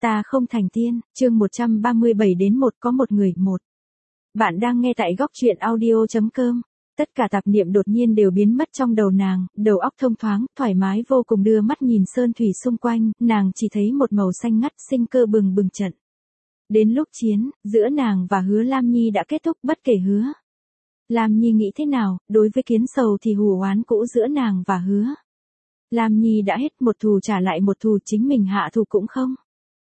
Ta không thành tiên, chương 137 đến 1 có một người một. Bạn đang nghe tại góc truyện audio.com. Tất cả tạp niệm đột nhiên đều biến mất trong đầu nàng, đầu óc thông thoáng, thoải mái vô cùng đưa mắt nhìn sơn thủy xung quanh, nàng chỉ thấy một màu xanh ngắt sinh cơ bừng bừng trận. Đến lúc chiến, giữa nàng và Hứa Lam Nhi đã kết thúc bất kể Hứa Lam Nhi nghĩ thế nào, đối với Kiến Sầu thì hù oán cũ giữa nàng và Hứa Lam Nhi đã hết, một thù trả lại một thù, chính mình hạ thù cũng không.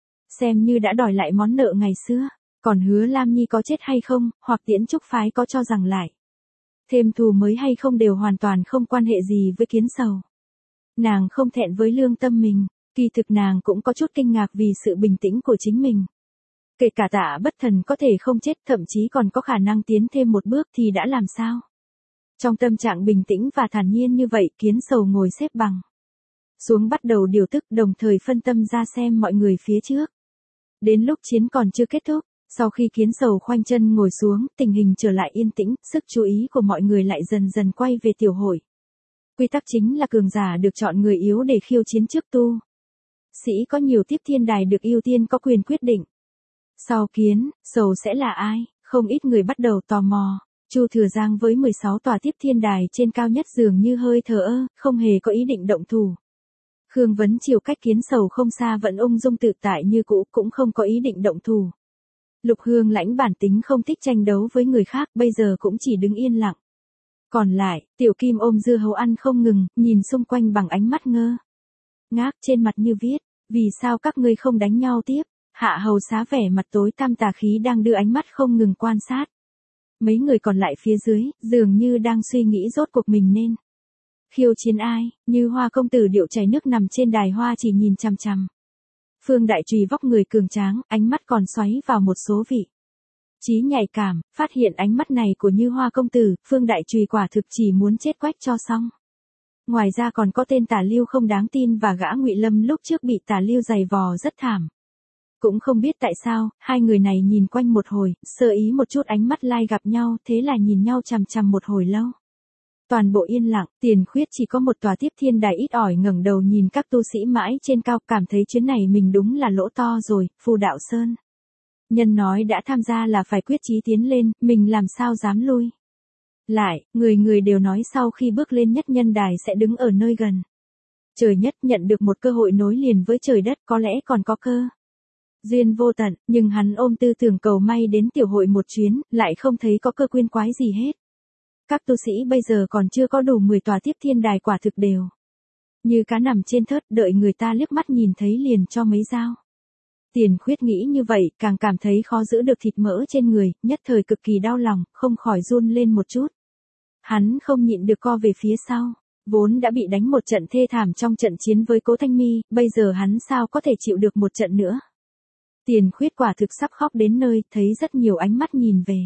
Xem như đã đòi lại món nợ ngày xưa, còn Hứa Lam Nhi có chết hay không, hoặc Tiễn Trúc phái có cho rằng lại thêm thù mới hay không đều hoàn toàn không quan hệ gì với Kiến Sầu. Nàng không thẹn với lương tâm mình, kỳ thực nàng cũng có chút kinh ngạc vì sự bình tĩnh của chính mình. Kể cả Tạ Bất Thần có thể không chết, thậm chí còn có khả năng tiến thêm một bước thì đã làm sao? Trong tâm trạng bình tĩnh và thản nhiên như vậy, Kiến Sầu ngồi xếp bằng xuống bắt đầu điều tức, đồng thời phân tâm ra xem mọi người phía trước. Đến lúc chiến còn chưa kết thúc, sau khi Kiến Sầu khoanh chân ngồi xuống, tình hình trở lại yên tĩnh, sức chú ý của mọi người lại dần dần quay về tiểu hội. Quy tắc chính là cường giả được chọn người yếu để khiêu chiến trước tu sĩ có nhiều tiếp thiên đài được ưu tiên có quyền quyết định. Sau Kiến Sầu sẽ là ai, không ít người bắt đầu tò mò. Chu Thừa Giang với 16 tòa tiếp thiên đài trên cao nhất dường như hơi thờ ơ, không hề có ý định động thủ. Khương Vấn Triều cách Kiến Sầu không xa vẫn ung dung tự tại như cũ, cũng không có ý định động thủ. Lục Hương Lãnh bản tính không thích tranh đấu với người khác, bây giờ cũng chỉ đứng yên lặng. Còn lại, Tiểu Kim ôm dưa hấu ăn không ngừng, nhìn xung quanh bằng ánh mắt ngơ ngác, trên mặt như viết, vì sao các ngươi không đánh nhau tiếp? Hạ Hầu Xá vẻ mặt tối tăm tà khí đang đưa ánh mắt không ngừng quan sát. Mấy người còn lại phía dưới, dường như đang suy nghĩ rốt cuộc mình nên khiêu chiến ai. Như Hoa công tử điệu chảy nước nằm trên đài hoa chỉ nhìn chằm chằm Phương Đại Trùy vóc người cường tráng, ánh mắt còn xoáy vào một số vị trí nhạy cảm, phát hiện ánh mắt này của Như Hoa công tử, Phương Đại Trùy quả thực chỉ muốn chết quách cho xong. Ngoài ra còn có tên Tả Lưu không đáng tin và gã Ngụy Lâm lúc trước bị Tả Lưu giày vò rất thảm. Cũng không biết tại sao, hai người này nhìn quanh một hồi, sơ ý một chút ánh mắt lai gặp nhau, thế là nhìn nhau chằm chằm một hồi lâu. Toàn bộ yên lặng, Tiền Khuyết chỉ có một tòa tiếp thiên đài ít ỏi ngẩng đầu nhìn các tu sĩ mãi trên cao, cảm thấy chuyến này mình đúng là lỗ to rồi. Phù Đạo Sơn nhân nói đã tham gia là phải quyết chí tiến lên, mình làm sao dám lui lại, người người đều nói sau khi bước lên nhất nhân đài sẽ đứng ở nơi gần trời nhất, nhận được một cơ hội nối liền với trời đất, có lẽ còn có cơ duyên vô tận, nhưng hắn ôm tư tưởng cầu may đến tiểu hội một chuyến, lại không thấy có cơ quyên quái gì hết. Các tu sĩ bây giờ còn chưa có đủ 10 tòa tiếp thiên đài, quả thực đều như cá nằm trên thớt, đợi người ta liếc mắt nhìn thấy liền cho mấy dao. Tiền Khuyết nghĩ như vậy, càng cảm thấy khó giữ được thịt mỡ trên người, nhất thời cực kỳ đau lòng, không khỏi run lên một chút. Hắn không nhịn được co về phía sau, vốn đã bị đánh một trận thê thảm trong trận chiến với Cố Thanh Mi, bây giờ hắn sao có thể chịu được một trận nữa. Tiền Khuyết quả thực sắp khóc đến nơi, thấy rất nhiều ánh mắt nhìn về.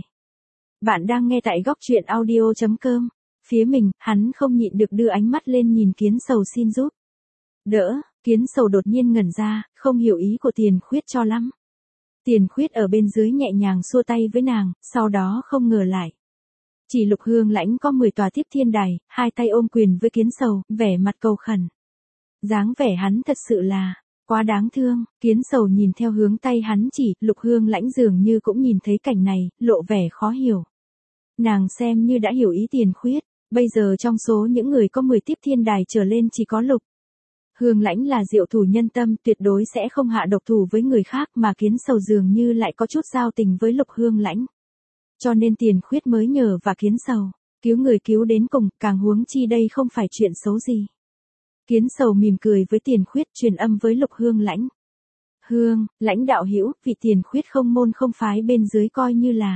Bạn đang nghe tại góc truyện audio.com. Phía mình, hắn không nhịn được đưa ánh mắt lên nhìn Kiến Sầu xin giúp đỡ. Kiến Sầu đột nhiên ngẩn ra, không hiểu ý của Tiền Khuyết cho lắm. Tiền Khuyết ở bên dưới nhẹ nhàng xua tay với nàng, sau đó không ngờ lại chỉ Lục Hương Lãnh có 10 tòa tiếp thiên đài, hai tay ôm quyền với Kiến Sầu, vẻ mặt cầu khẩn. Dáng vẻ hắn thật sự là quá đáng thương. Kiến Sầu nhìn theo hướng tay hắn chỉ, Lục Hương Lãnh dường như cũng nhìn thấy cảnh này, lộ vẻ khó hiểu. Nàng xem như đã hiểu ý Tiền Khuyết, bây giờ trong số những người có 10 tiếp thiên đài trở lên chỉ có Lục Hương Lãnh là diệu thủ nhân tâm, tuyệt đối sẽ không hạ độc thủ với người khác, mà Kiến Sầu dường như lại có chút giao tình với Lục Hương Lãnh. Cho nên Tiền Khuyết mới nhờ và Kiến Sầu cứu người cứu đến cùng, càng huống chi đây không phải chuyện xấu gì. Kiến Sầu mỉm cười với Tiền Khuyết, truyền âm với Lục Hương Lãnh. Hương Lãnh đạo hữu, vị Tiền Khuyết không môn không phái bên dưới coi như là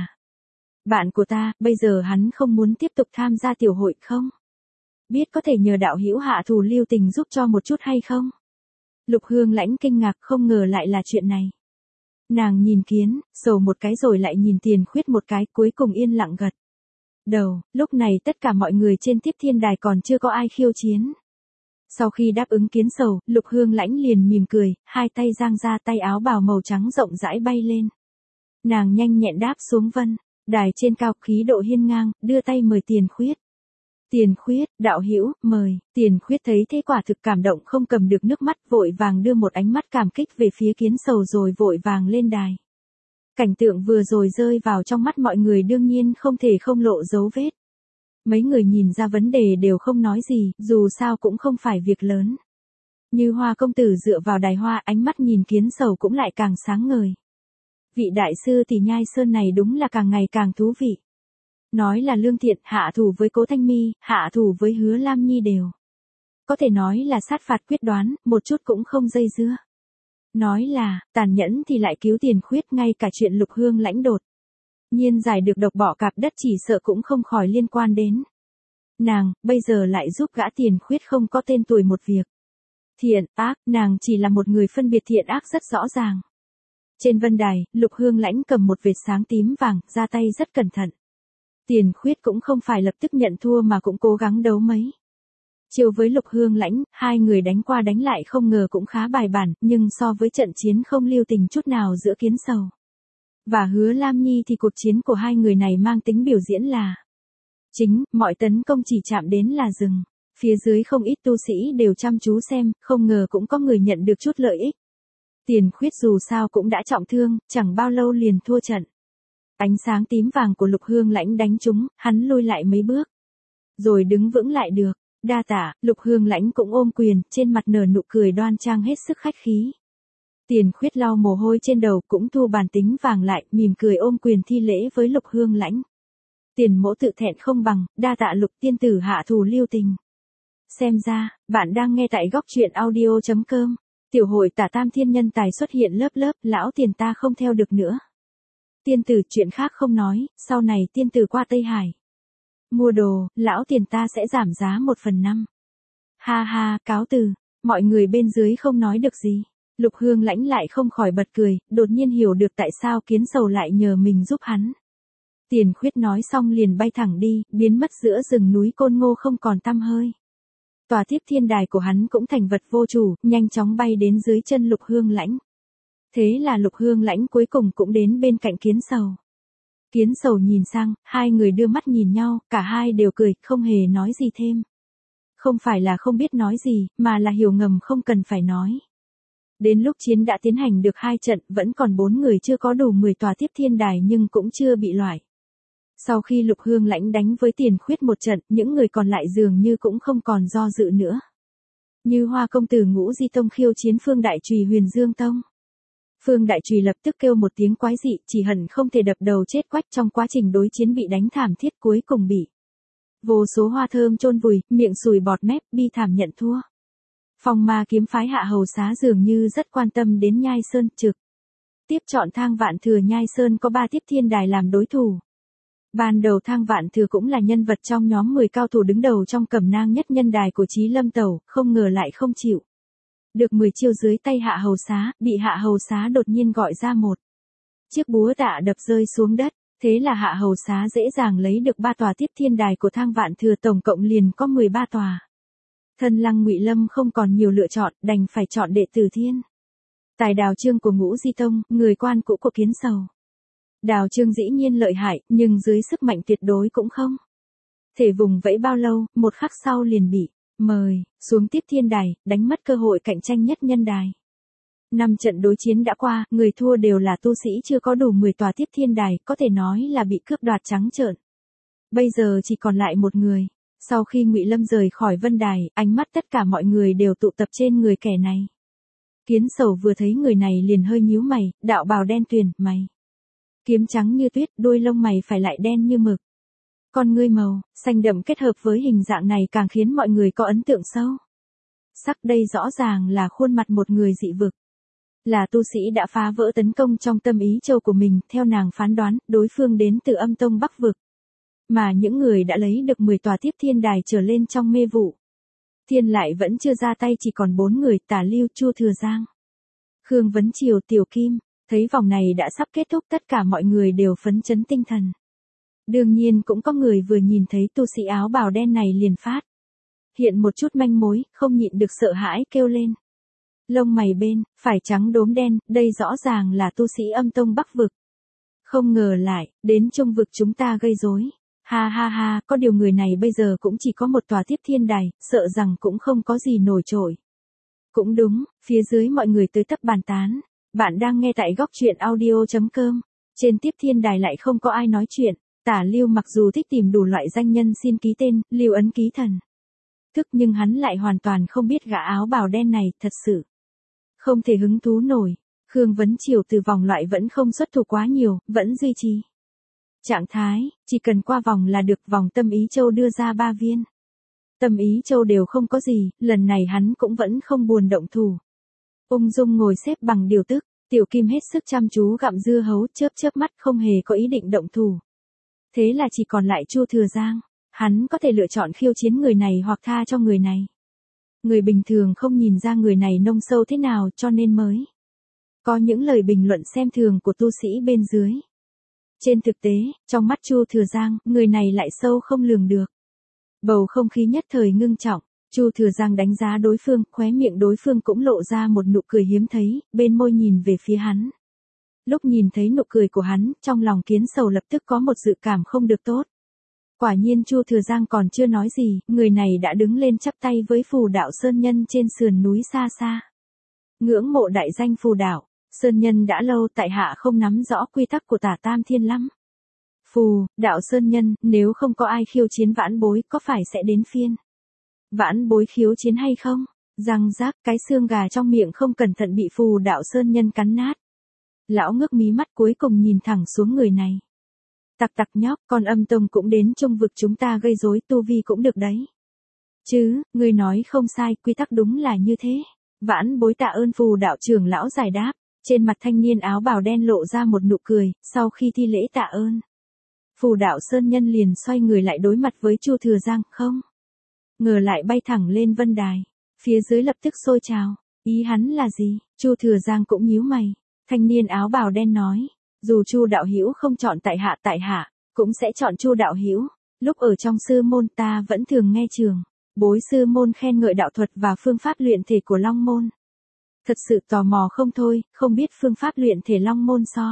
bạn của ta, bây giờ hắn không muốn tiếp tục tham gia tiểu hội không? Biết có thể nhờ đạo hữu hạ thủ lưu tình giúp cho một chút hay không? Lục Hương Lãnh kinh ngạc, không ngờ lại là chuyện này. Nàng nhìn Kiến Sầu một cái rồi lại nhìn Tiền Khuyết một cái, cuối cùng yên lặng gật đầu. Lúc này tất cả mọi người trên tiếp thiên đài còn chưa có ai khiêu chiến. Sau khi đáp ứng Kiến Sầu, Lục Hương Lãnh liền mỉm cười, hai tay giang ra, tay áo bào màu trắng rộng rãi bay lên. Nàng nhanh nhẹn đáp xuống vân đài trên cao, khí độ hiên ngang, đưa tay mời Tiền Khuyết Tiền Khuyết, đạo hữu, mời. Tiền Khuyết thấy thế quả thực cảm động không cầm được nước mắt, vội vàng đưa một ánh mắt cảm kích về phía Kiến Sầu rồi vội vàng lên đài. Cảnh tượng vừa rồi rơi vào trong mắt mọi người đương nhiên không thể không lộ dấu vết. Mấy người nhìn ra vấn đề đều không nói gì, dù sao cũng không phải việc lớn. Như Hoa công tử dựa vào đài hoa, ánh mắt nhìn Kiến Sầu cũng lại càng sáng ngời. Vị đại sư thì Nhai Sơn này đúng là càng ngày càng thú vị. Nói là lương thiện, hạ thủ với Cố Thanh Mi, hạ thủ với Hứa Lam Nhi đều. Có thể nói là sát phạt quyết đoán, một chút cũng không dây dưa. Nói là, tàn nhẫn thì lại cứu Tiền Khuyết, ngay cả chuyện Lục Hương Lãnh đột nhiên giải được độc bỏ cạp đất chỉ sợ cũng không khỏi liên quan đến nàng, bây giờ lại giúp gã Tiền Khuyết không có tên tuổi một việc. Thiện, ác, nàng chỉ là một người phân biệt thiện ác rất rõ ràng. Trên vân đài, Lục Hương Lãnh cầm một vệt sáng tím vàng, ra tay rất cẩn thận. Tiền Khuyết cũng không phải lập tức nhận thua mà cũng cố gắng đấu mấy chiều với Lục Hương Lãnh, hai người đánh qua đánh lại không ngờ cũng khá bài bản, nhưng so với trận chiến không lưu tình chút nào giữa Kiến Sầu và Hứa Lam Nhi thì cuộc chiến của hai người này mang tính biểu diễn là chính, mọi tấn công chỉ chạm đến là dừng. Phía dưới không ít tu sĩ đều chăm chú xem, không ngờ cũng có người nhận được chút lợi ích. Tiền Khuyết dù sao cũng đã trọng thương, chẳng bao lâu liền thua trận. Ánh sáng tím vàng của Lục Hương Lãnh đánh trúng, hắn lùi lại mấy bước. Rồi đứng vững lại được. Đa tạ, Lục Hương Lãnh cũng ôm quyền, trên mặt nở nụ cười đoan trang hết sức khách khí. Tiền Khuyết lau mồ hôi trên đầu cũng thu bàn tính vàng lại, mỉm cười ôm quyền thi lễ với Lục Hương Lãnh. Tiền mỗ tự thẹn không bằng, đa tạ Lục tiên tử hạ thủ lưu tình. Xem ra, bạn đang nghe tại góc truyện audio.com. Tiểu hội Tả Tam Thiên nhân tài xuất hiện lớp lớp, lão tiền ta không theo được nữa. Tiên tử chuyện khác không nói, sau này tiên tử qua Tây Hải mua đồ, lão tiền ta sẽ giảm giá 1/5. Ha ha, cáo từ. Mọi người bên dưới không nói được gì. Lục Hương Lãnh lại không khỏi bật cười, đột nhiên hiểu được tại sao Kiến Sầu lại nhờ mình giúp hắn. Tiền Khuyết nói xong liền bay thẳng đi, biến mất giữa rừng núi Côn Ngô không còn tăm hơi. Tòa Tiếp Thiên Đài của hắn cũng thành vật vô chủ, nhanh chóng bay đến dưới chân Lục Hương Lãnh. Thế là Lục Hương Lãnh cuối cùng cũng đến bên cạnh Kiến Sầu. Kiến Sầu nhìn sang, hai người đưa mắt nhìn nhau, cả hai đều cười, không hề nói gì thêm. Không phải là không biết nói gì, mà là hiểu ngầm không cần phải nói. Đến lúc chiến đã tiến hành được 2 trận, vẫn còn 4 người chưa có đủ 10 tòa Tiếp Thiên Đài nhưng cũng chưa bị loại. Sau khi Lục Hương Lãnh đánh với Tiền Khuyết một trận, những người còn lại dường như cũng không còn do dự nữa. Như Hoa công tử Ngũ Di Tông khiêu chiến Phương Đại Trùy Huyền Dương Tông. Phương Đại Trùy lập tức kêu một tiếng quái dị, chỉ hận không thể đập đầu chết quách, trong quá trình đối chiến bị đánh thảm thiết, cuối cùng bị vô số hoa thơm chôn vùi, miệng sùi bọt mép, bi thảm nhận thua. Phong Ma kiếm phái Hạ Hầu Xá dường như rất quan tâm đến Nhai Sơn, trực tiếp chọn Thang Vạn Thừa. Nhai Sơn có 3 Tiếp Thiên Đài làm đối thủ. Ban đầu Thang Vạn Thừa cũng là nhân vật trong nhóm 10 cao thủ đứng đầu trong Cẩm Nang nhất nhân đài của Chí Lâm Tẩu, không ngờ lại không chịu được 10 chiêu dưới tay Hạ Hầu Xá, bị Hạ Hầu Xá đột nhiên gọi ra một chiếc búa tạ đập rơi xuống đất. Thế là Hạ Hầu Xá dễ dàng lấy được 3 tòa Tiếp Thiên Đài của Thang Vạn Thừa, tổng cộng liền có 13 tòa. Thân Lăng Ngụy Lâm không còn nhiều lựa chọn, đành phải chọn đệ tử Thiên Tài Đào Trương của Ngũ Di Tông, người quan cũ của Kiến Sầu. Đào Trương dĩ nhiên lợi hại, nhưng dưới sức mạnh tuyệt đối cũng không thể vùng vẫy bao lâu, một khắc sau liền bị mời xuống Tiếp Thiên Đài, đánh mất cơ hội cạnh tranh nhất nhân đài. 5 trận đối chiến đã qua, người thua đều là tu sĩ chưa có đủ 10 tòa Tiếp Thiên Đài, có thể nói là bị cướp đoạt trắng trợn. Bây giờ chỉ còn lại một người. Sau khi Ngụy Lâm rời khỏi vân đài, ánh mắt tất cả mọi người đều tụ tập trên người kẻ này. Kiến Sầu vừa thấy người này liền hơi nhíu mày, đạo bào đen tuyền, mày kiếm trắng như tuyết, đuôi lông mày phải lại đen như mực. Con ngươi màu xanh đậm kết hợp với hình dạng này càng khiến mọi người có ấn tượng sâu sắc. Đây rõ ràng là khuôn mặt một người dị vực. Là tu sĩ đã phá vỡ tấn công trong Tâm Ý Châu của mình, theo nàng phán đoán, đối phương đến từ Âm Tông Bắc vực. Mà những người đã lấy được 10 tòa Tiếp Thiên Đài trở lên trong mê vụ Thiên lại vẫn chưa ra tay, chỉ còn 4 người, Tả Lưu, Chu Thừa Giang, Khương Vấn Triều, Tiểu Kim. Thấy vòng này đã sắp kết thúc, tất cả mọi người đều phấn chấn tinh thần. Đương nhiên cũng có người vừa nhìn thấy tu sĩ áo bào đen này liền phát hiện một chút manh mối, không nhịn được sợ hãi kêu lên. Lông mày bên phải trắng đốm đen, đây rõ ràng là tu sĩ Âm Tông Bắc vực. Không ngờ lại đến Trung vực chúng ta gây rối. Ha ha ha, có điều người này bây giờ cũng chỉ có một tòa tiếp thiên đài, sợ rằng cũng không có gì nổi trội. Cũng đúng, phía dưới mọi người tới tấp bàn tán. Bạn đang nghe tại góc truyện audio.com. Trên tiếp thiên đài lại không có ai nói chuyện. Tả Lưu mặc dù thích tìm đủ loại danh nhân xin ký tên, lưu ấn ký thần. Nhưng hắn lại hoàn toàn không biết gã áo bào đen này, thật sự. Không thể hứng thú nổi. Khương Vấn Triều từ vòng loại vẫn không xuất thủ quá nhiều, vẫn duy trì trạng thái, chỉ cần qua vòng là được. Vòng Tâm Ý Châu đưa ra 3 viên. Tâm Ý Châu đều không có gì, lần này hắn cũng vẫn không buồn động thủ. Ung dung ngồi xếp bằng điều tức, Tiểu Kim hết sức chăm chú gặm dưa hấu, chớp chớp mắt không hề có ý định động thủ. Thế là chỉ còn lại Chu Thừa Giang, hắn có thể lựa chọn khiêu chiến người này hoặc tha cho người này. Người bình thường không nhìn ra người này nông sâu thế nào cho nên mới có những lời bình luận xem thường của tu sĩ bên dưới. Trên thực tế, trong mắt Chu Thừa Giang, người này lại sâu không lường được. Bầu không khí nhất thời ngưng trọng, Chu Thừa Giang đánh giá đối phương, khóe miệng đối phương cũng lộ ra một nụ cười hiếm thấy, bên môi nhìn về phía hắn. Lúc nhìn thấy nụ cười của hắn, trong lòng Kiến Sầu lập tức có một dự cảm không được tốt. Quả nhiên Chu Thừa Giang còn chưa nói gì, người này đã đứng lên chắp tay với Phù Đạo Sơn Nhân trên sườn núi xa xa. Ngưỡng mộ đại danh Phù Đạo, Sơn Nhân đã lâu tại hạ không nắm rõ quy tắc của Tả Tam Thiên lắm. Phù, Đạo Sơn Nhân, nếu không có ai khiêu chiến vãn bối có phải sẽ đến phiên vãn bối khiêu chiến hay không? Răng rác, cái xương gà trong miệng không cẩn thận bị Phù Đạo Sơn Nhân cắn nát. Lão ngước mí mắt cuối cùng nhìn thẳng xuống người này. Tặc tặc nhóc, con Âm Tông cũng đến trung vực chúng ta gây rối, tu vi cũng được đấy. Chứ, ngươi nói không sai, quy tắc đúng là như thế. Vãn bối tạ ơn Phù Đạo trưởng lão giải đáp. Trên mặt thanh niên áo bào đen lộ ra một nụ cười, sau khi thi lễ tạ ơn. Phù Đạo Sơn Nhân liền xoay người lại đối mặt với Chu Thừa Giang, không ngờ lại bay thẳng lên vân đài. Phía dưới lập tức sôi trào, ý hắn là gì? Chu Thừa Giang cũng nhíu mày. Thanh niên áo bào đen nói, dù Chu đạo hữu không chọn tại hạ, cũng sẽ chọn Chu đạo hữu. Lúc ở trong sư môn ta vẫn thường nghe trường bối sư môn khen ngợi đạo thuật và phương pháp luyện thể của Long môn. Thật sự tò mò không thôi, không biết phương pháp luyện thể Long môn so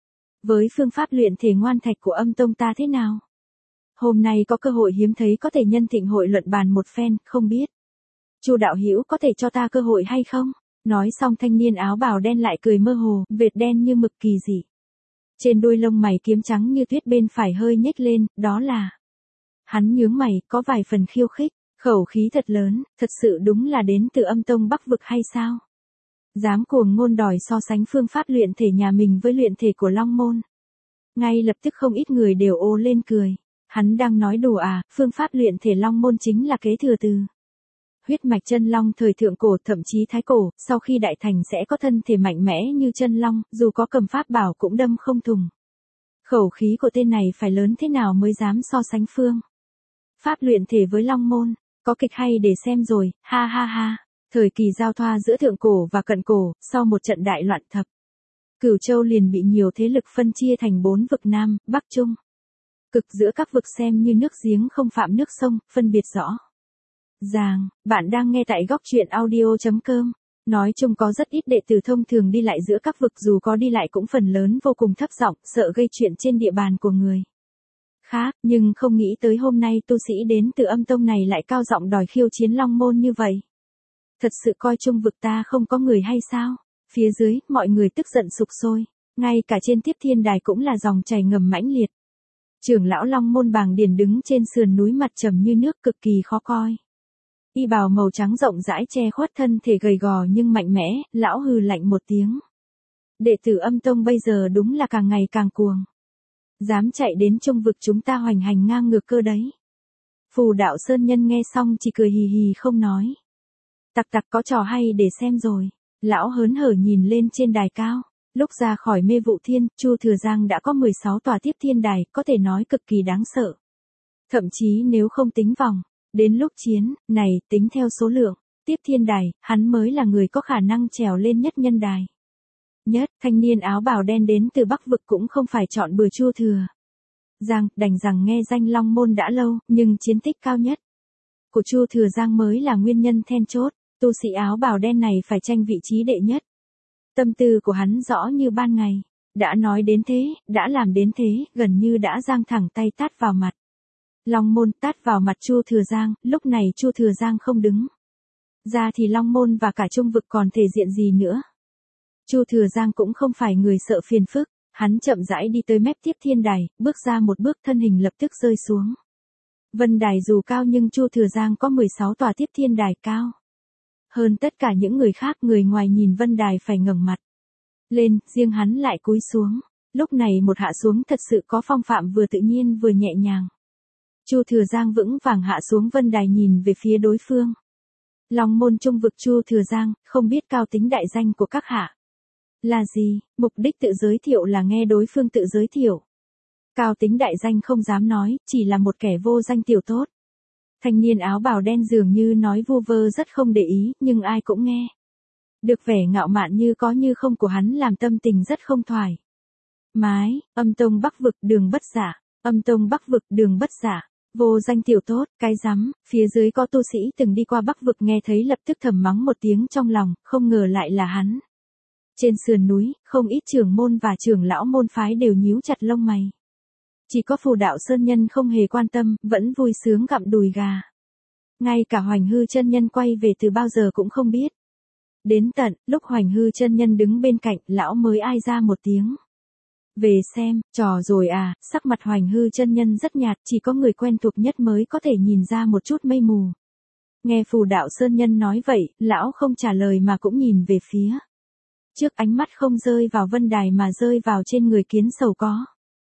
với phương pháp luyện thể Ngoan Thạch của Âm Tông ta thế nào? Hôm nay có cơ hội hiếm thấy có thể nhân thịnh hội luận bàn một phen, không biết Chu đạo hữu có thể cho ta cơ hội hay không? Nói xong thanh niên áo bào đen lại cười mơ hồ, vệt đen như mực kỳ dị. Trên đuôi lông mày kiếm trắng như tuyết bên phải hơi nhếch lên, đó là hắn nhướng mày, có vài phần khiêu khích, khẩu khí thật lớn, thật sự đúng là đến từ Âm Tông Bắc vực hay sao? Dám cuồng ngôn đòi so sánh phương pháp luyện thể nhà mình với luyện thể của Long môn. Ngay lập tức không ít người đều ồ lên cười. Hắn đang nói đùa à, phương pháp luyện thể Long môn chính là kế thừa từ huyết mạch chân long thời thượng cổ, thậm chí thái cổ, sau khi đại thành sẽ có thân thể mạnh mẽ như chân long, dù có cầm pháp bảo cũng đâm không thủng. Khẩu khí của tên này phải lớn thế nào mới dám so sánh phương pháp luyện thể với Long môn, có kịch hay để xem rồi, ha ha ha. Thời kỳ giao thoa giữa thượng cổ và cận cổ, sau một trận đại loạn thập Cửu Châu liền bị nhiều thế lực phân chia thành 4 vực Nam, Bắc, Trung. Cực giữa các vực xem như nước giếng không phạm nước sông, phân biệt rõ ràng. Bạn đang nghe tại góc truyện audio.com. Nói chung có rất ít đệ tử thông thường đi lại giữa các vực, dù có đi lại cũng phần lớn vô cùng thấp giọng, sợ gây chuyện trên địa bàn của người khác, nhưng không nghĩ tới hôm nay tu sĩ đến từ Âm Tông này lại cao giọng đòi khiêu chiến Long môn như vậy. Thật sự coi trung vực ta không có người hay sao? Phía dưới, mọi người tức giận sục sôi. Ngay cả trên tiếp thiên đài cũng là dòng chảy ngầm mãnh liệt. Trưởng lão Long môn Bàng Điền đứng trên sườn núi mặt trầm như nước, cực kỳ khó coi. Y bào màu trắng rộng rãi che khuất thân thể gầy gò nhưng mạnh mẽ, lão hừ lạnh một tiếng. Đệ tử Âm Tông bây giờ đúng là càng ngày càng cuồng. Dám chạy đến trung vực chúng ta hoành hành ngang ngược cơ đấy. Phù Đạo Sơn Nhân nghe xong chỉ cười hì hì không nói. Tặc tặc có trò hay để xem rồi. Lão hớn hở nhìn lên trên đài cao. Lúc ra khỏi mê vụ thiên, Chu Thừa Giang đã có 16 tòa tiếp thiên đài, có thể nói cực kỳ đáng sợ. Thậm chí nếu không tính vòng, đến lúc chiến, này, tính theo số lượng, tiếp thiên đài, hắn mới là người có khả năng trèo lên nhất nhân đài. Nhất, thanh niên áo bào đen đến từ Bắc vực cũng không phải chọn bừa Chu Thừa Giang, đành rằng nghe danh Long môn đã lâu, nhưng chiến tích cao nhất của Chu Thừa Giang mới là nguyên nhân then chốt. Tu sĩ áo bào đen này phải tranh vị trí đệ nhất. Tâm tư của hắn rõ như ban ngày. Đã nói đến thế, đã làm đến thế, gần như đã giang thẳng tay tát vào mặt Long môn tát vào mặt Chu Thừa Giang, lúc này Chu Thừa Giang không đứng ra thì long môn và cả trung vực còn thể diện gì nữa. Chu Thừa Giang cũng không phải người sợ phiền phức, hắn chậm rãi đi tới mép tiếp thiên đài, bước ra một bước thân hình lập tức rơi xuống. Vân đài dù cao nhưng Chu Thừa Giang có 16 tòa tiếp thiên đài cao. Hơn tất cả những người khác, người ngoài nhìn vân đài phải ngẩng mặt lên, riêng hắn lại cúi xuống. Lúc này một hạ xuống thật sự có phong phạm, vừa tự nhiên vừa nhẹ nhàng. Chu Thừa Giang vững vàng hạ xuống vân đài nhìn về phía đối phương. Long môn trung vực Chu Thừa Giang, không biết cao tính đại danh của các hạ là gì, mục đích tự giới thiệu là nghe đối phương tự giới thiệu. Cao tính đại danh không dám nói, chỉ là một kẻ vô danh tiểu tốt. Thanh niên áo bào đen dường như nói vu vơ rất không để ý, nhưng ai cũng nghe được vẻ ngạo mạn như có như không của hắn làm tâm tình rất không thoải mái. Âm tông Bắc vực Đường Bất Giả, âm tông Bắc vực Đường Bất Giả. Vô danh tiểu tốt, cái rắm, phía dưới có tu sĩ từng đi qua Bắc vực nghe thấy lập tức thầm mắng một tiếng trong lòng, không ngờ lại là hắn. Trên sườn núi, không ít trưởng môn và trưởng lão môn phái đều nhíu chặt lông mày. Chỉ có Phù Đạo Sơn Nhân không hề quan tâm, vẫn vui sướng gặm đùi gà. Ngay cả Hoành Hư chân nhân quay về từ bao giờ cũng không biết. Đến tận lúc Hoành Hư chân nhân đứng bên cạnh, lão mới ai ra một tiếng. Về xem, trò rồi à, sắc mặt Hoành Hư chân nhân rất nhạt, chỉ có người quen thuộc nhất mới có thể nhìn ra một chút mây mù. Nghe Phù Đạo Sơn Nhân nói vậy, lão không trả lời mà cũng nhìn về phía trước, ánh mắt không rơi vào vân đài mà rơi vào trên người Kiến Sầu có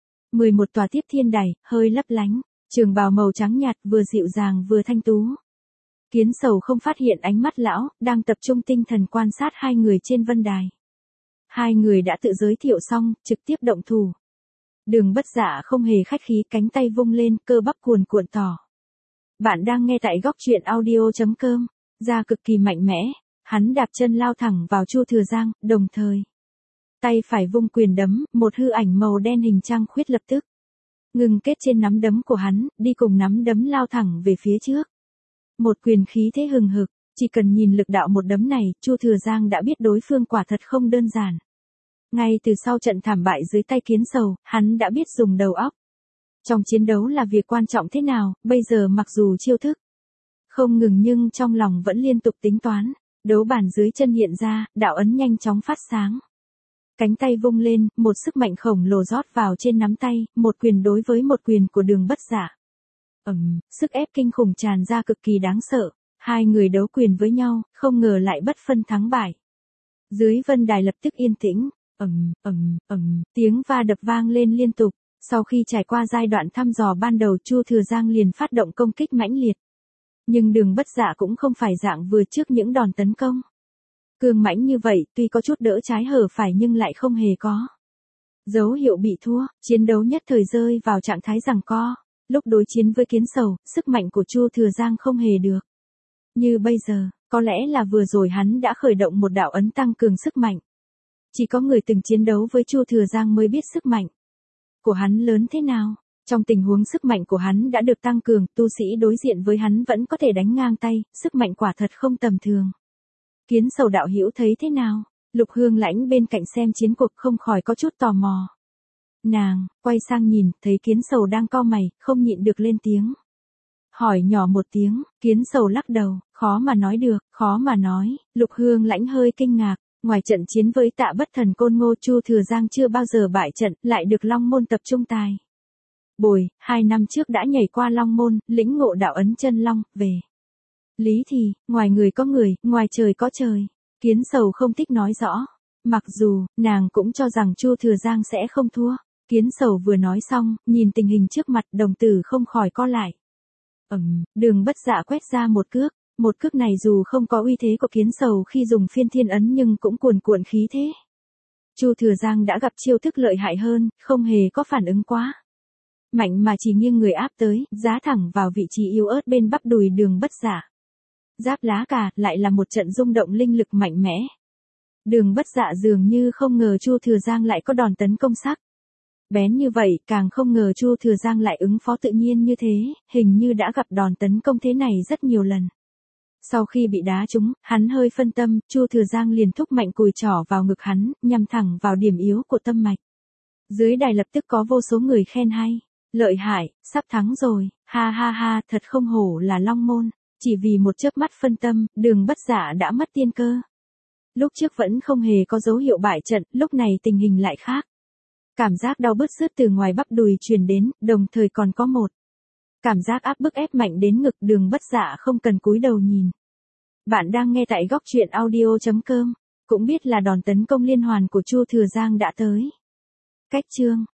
11 tòa tiếp thiên đài, hơi lấp lánh, trường bào màu trắng nhạt vừa dịu dàng vừa thanh tú. Kiến Sầu không phát hiện ánh mắt lão, đang tập trung tinh thần quan sát hai người trên vân đài. Hai người đã tự giới thiệu xong, trực tiếp động thủ. Đường Bất Giả không hề khách khí, cánh tay vung lên, cơ bắp cuồn cuộn tỏ. Bạn đang nghe tại góc truyện audio.com, ra cực kỳ mạnh mẽ, hắn đạp chân lao thẳng vào Chu Thừa Giang, đồng thời tay phải vung quyền đấm, một hư ảnh màu đen hình trăng khuyết lập tức ngừng kết trên nắm đấm của hắn, đi cùng nắm đấm lao thẳng về phía trước. Một quyền khí thế hừng hực, chỉ cần nhìn lực đạo một đấm này, Chu Thừa Giang đã biết đối phương quả thật không đơn giản. Ngay từ sau trận thảm bại dưới tay Kiến Sầu, hắn đã biết dùng đầu óc. Trong chiến đấu là việc quan trọng thế nào, bây giờ mặc dù chiêu thức không ngừng nhưng trong lòng vẫn liên tục tính toán. Đấu bản dưới chân hiện ra, đạo ấn nhanh chóng phát sáng. Cánh tay vung lên, một sức mạnh khổng lồ rót vào trên nắm tay, một quyền đối với một quyền của Đường Bất Giả. Sức ép kinh khủng tràn ra cực kỳ đáng sợ. Hai người đấu quyền với nhau, không ngờ lại bất phân thắng bại. Dưới vân đài lập tức yên tĩnh, tiếng va đập vang lên liên tục. Sau khi trải qua giai đoạn thăm dò ban đầu, Chu Thừa Giang liền phát động công kích mãnh liệt. Nhưng Đường Bất Giả cũng không phải dạng vừa trước những đòn tấn công cương mãnh như vậy, tuy có chút đỡ trái hở phải nhưng lại không hề có dấu hiệu bị thua. Chiến đấu nhất thời rơi vào trạng thái giằng co. Lúc đối chiến với Kiến Sầu, sức mạnh của Chu Thừa Giang không hề được như bây giờ. Có lẽ là vừa rồi hắn đã khởi động một đạo ấn tăng cường sức mạnh. Chỉ có người từng chiến đấu với Chu Thừa Giang mới biết sức mạnh của hắn lớn thế nào. Trong tình huống sức mạnh của hắn đã được tăng cường, tu sĩ đối diện với hắn vẫn có thể đánh ngang tay, sức mạnh quả thật không tầm thường. Kiến Sầu đạo hữu thấy thế nào? Lục Hương Lãnh bên cạnh xem chiến cuộc không khỏi có chút tò mò. Nàng quay sang nhìn, thấy Kiến Sầu đang cau mày, không nhịn được lên tiếng. Hỏi nhỏ một tiếng, Kiến Sầu lắc đầu, khó mà nói được, khó mà nói. Lục Hương Lãnh hơi kinh ngạc, ngoài trận chiến với Tạ Bất Thần Côn Ngô, Chu Thừa Giang chưa bao giờ bại trận, lại được Long Môn tập trung tài bồi, 2 năm trước đã nhảy qua Long Môn, lĩnh ngộ đạo ấn chân long, về lý thì, ngoài người có người, ngoài trời có trời. Kiến Sầu không thích nói rõ. Mặc dù, nàng cũng cho rằng Chu Thừa Giang sẽ không thua. Kiến Sầu vừa nói xong, nhìn tình hình trước mặt, đồng tử không khỏi co lại. Đường Bất Giả quét ra một cước. Một cước này dù không có uy thế của Kiến Sầu khi dùng phiên thiên ấn nhưng cũng cuồn cuộn khí thế. Chu Thừa Giang đã gặp chiêu thức lợi hại hơn, không hề có phản ứng quá mạnh mà chỉ nghiêng người áp tới, giá thẳng vào vị trí yếu ớt bên bắp đùi Đường Bất Giả. Giáp lá cà, lại là một trận rung động linh lực mạnh mẽ. Đường Bất Giả dường như không ngờ Chu Thừa Giang lại có đòn tấn công sắc bén như vậy, càng không ngờ Chu Thừa Giang lại ứng phó tự nhiên như thế, hình như đã gặp đòn tấn công thế này rất nhiều lần. Sau khi bị đá trúng, hắn hơi phân tâm, Chu Thừa Giang liền thúc mạnh cùi trỏ vào ngực hắn, nhằm thẳng vào điểm yếu của tâm mạch. Dưới đài lập tức có vô số người khen hay. Lợi hại, sắp thắng rồi, ha ha ha, thật không hổ là Long Môn, chỉ vì một chớp mắt phân tâm, Đường Bất Dạ đã mất tiên cơ. Lúc trước vẫn không hề có dấu hiệu bại trận, lúc này tình hình lại khác. Cảm giác đau bứt rứt từ ngoài bắp đùi truyền đến, đồng thời còn có một cảm giác áp bức ép mạnh đến ngực, Đường Bất Dạ không cần cúi đầu nhìn. Bạn đang nghe tại góc truyện audio.com, cũng biết là đòn tấn công liên hoàn của Chu Thừa Giang đã tới. Cách chương